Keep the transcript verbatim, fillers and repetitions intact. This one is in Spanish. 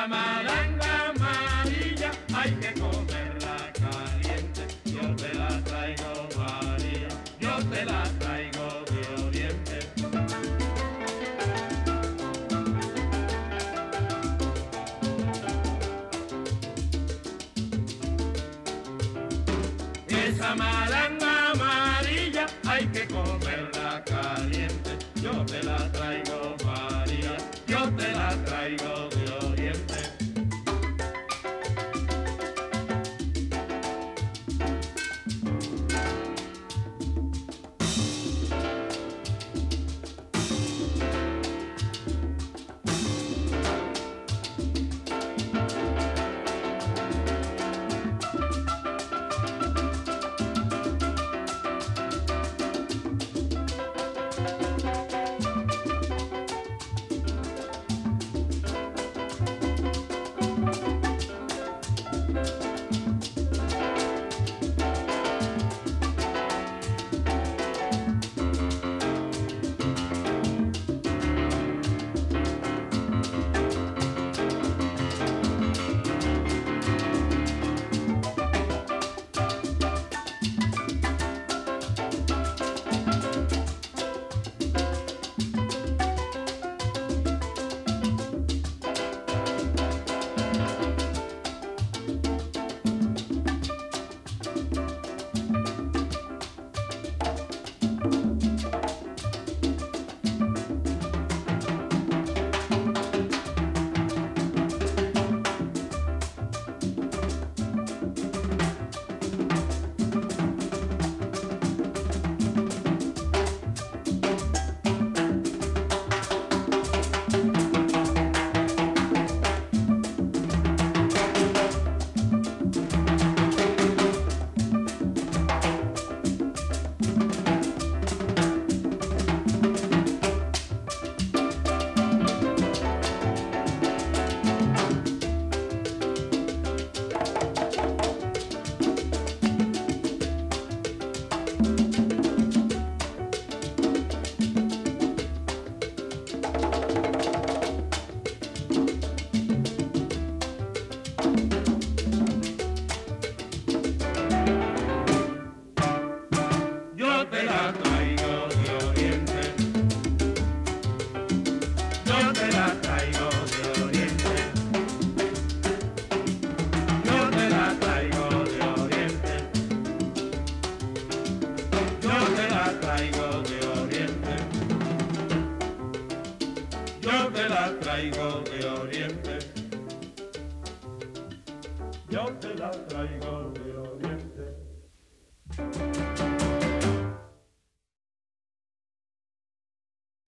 Esa malanga amarilla hay que comerla caliente. Yo te la traigo, María, yo te la traigo de Oriente. Esa malanga amarilla hay que comerla caliente. Yo te la traigo, María, yo te la traigo de Oriente. Yo te la traigo de Oriente. Yo te la traigo de Oriente. Yo te la traigo de Oriente. Yo te la traigo de Oriente. Yo te la traigo de Oriente. Yo te la traigo de Oriente.